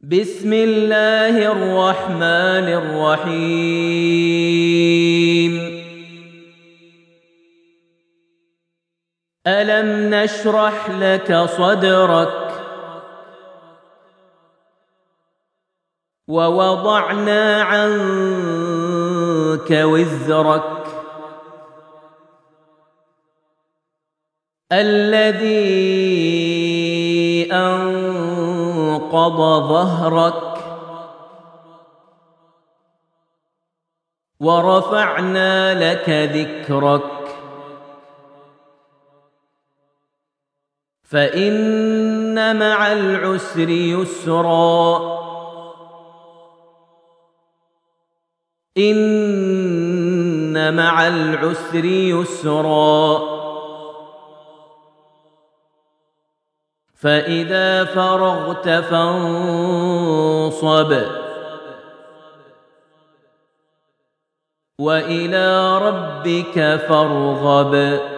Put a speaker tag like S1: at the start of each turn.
S1: بسم الله الرحمن الرحيم. ألم نشرح لك صدرك ووضعنا عنك وزرك الذي أنقض ظهرك ورفعنا لك ذكرك فإن مع العسر يسرا إن مع العسر يسرا فإذا فرغت فانصب وإلى ربك فارغب.